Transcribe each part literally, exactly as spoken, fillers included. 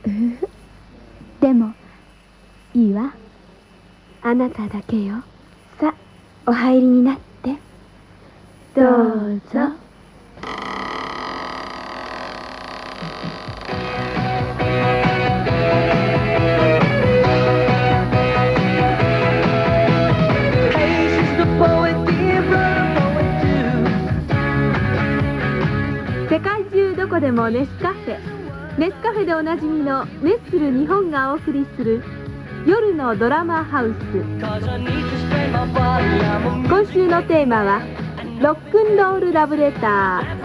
でもいいわ。あなただけよ。さあ、お入りになって。どうぞ。世界中どこでもネスカフェ、ネスカフェでおなじみのネッスル日本がお送りする夜のドラマハウス。今週のテーマはロックンロールラブレター。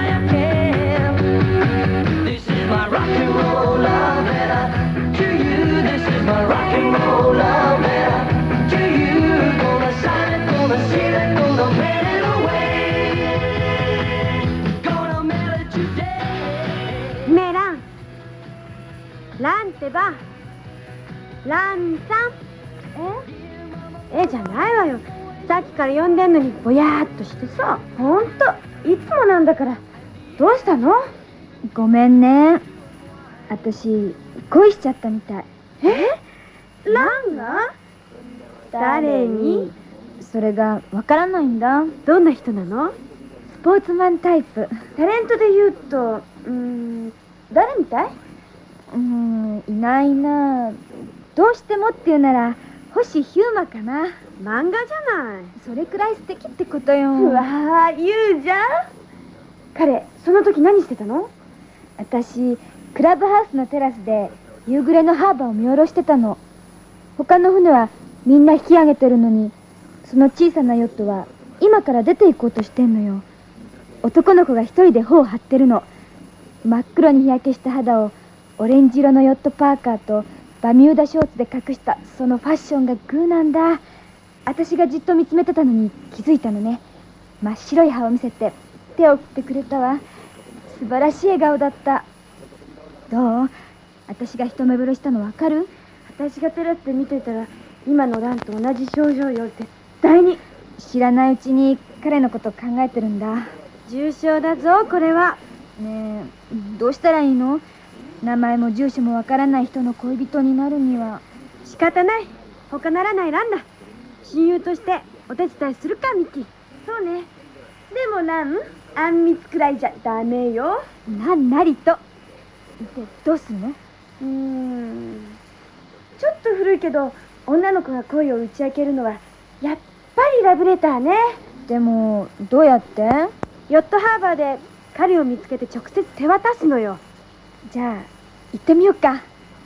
ランってば、ランさん。ええじゃないわよ。さっきから呼んでんのにぼやーっとしてさ。ほんといつもなんだから。どうしたの？ ごめんね、私恋しちゃったみたい。 え？ランが？誰に？ それがわからないんだ。 どんな人なの？ スポーツマンタイプ。 タレントで言うと、うーん、誰みたい？ うーん、いないな。どうしてもって言うなら星飛雄馬かな。 漫画じゃない。 それくらい素敵ってことよ。 うわー、言うじゃん。彼その時何してたの？ 私クラブハウスのテラスで夕暮れのハーバーを見下ろしてたの。他の船はみんな引き上げてるのに、その小さなヨットは今から出て行こうとしてんのよ。男の子が一人で頬を張ってるの。真っ黒に日焼けした肌をオレンジ色のヨットパーカーとバミューダショーツで隠したそのファッションがグーなんだ。私がじっと見つめてたのに気づいたのね。真っ白い歯を見せて手を振ってくれたわ。素晴らしい笑顔だった。どう？私が一目惚れしたのわかる？ 私がテラスで見てたら今のランと同じ症状よ。絶対に。 知らないうちに彼のこと考えてるんだ。 重症だぞこれは。 ねえ、どうしたらいいの？名前も住所もわからない人の恋人になるには。 仕方ない。他ならないランだ。親友としてお手伝いするかミキ。そうね。でもラン、あんみつくらいじゃダメよ。 なんなりと。でどうするの？ うーん、ちょっと古いけど女の子が恋を打ち明けるのはやっぱりラブレターね。 でもどうやって？ ヨットハーバーで彼を見つけて直接手渡すのよ。 じゃあ行ってみようか。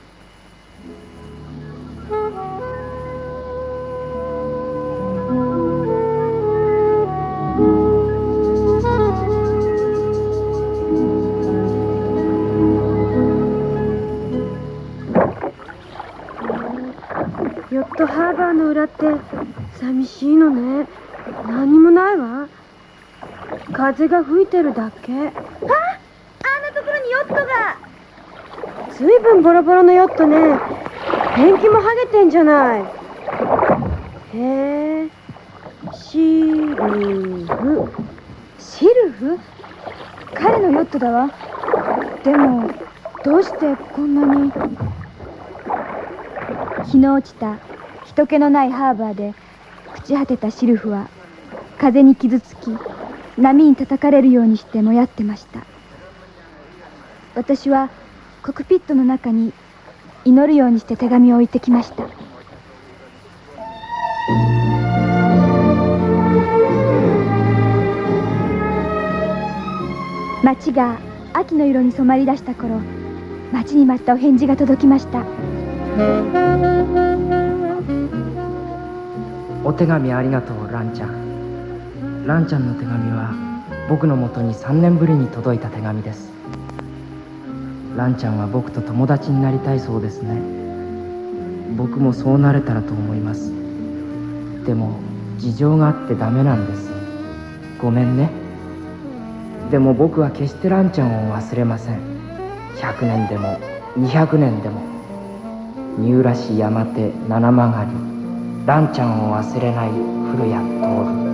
ヨットハーバーの裏って寂しいのね。何もないわ。風が吹いてるだけ。あ、あんなところにヨットが。ずいぶんボロボロのヨットね。ペンキも剥げてんじゃない。へえ、シルフ。 シルフ？彼のヨットだわ。でもどうしてこんなに。日の落ちた人気のないハーバーで朽ち果てたシルフは風に傷つき波に叩かれるようにしてもやってました。私はコックピットの中に祈るようにして手紙を置いてきました。街が秋の色に染まり出した頃、待ちに待ったお返事が届きました。 お手紙ありがとう、ランちゃん。ランちゃんの手紙は僕のもとにさんねんぶりに届いた手紙です。ランちゃんは僕と友達になりたいそうですね。僕もそうなれたらと思います。でも事情があってダメなんです。ごめんね。でも僕は決してランちゃんを忘れません。ひゃくねんでもにひゃくねんでも。三浦市山手七曲がり、ランちゃんを忘れない古谷徹。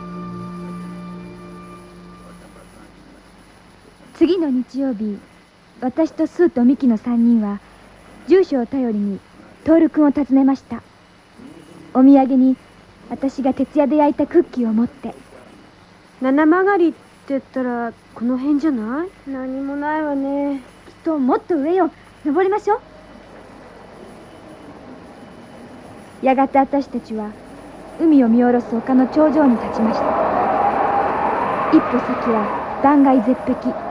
次の日曜日、 私とスーとミキのさんにんは住所を頼りにトール君を訪ねました。お土産に私が徹夜で焼いたクッキーを持って。 七曲りって言ったらこの辺じゃない？何もないわね。 きっともっと上よ。登りましょう。やがて私たちは海を見下ろす丘の頂上に立ちました。一歩先は断崖絶壁。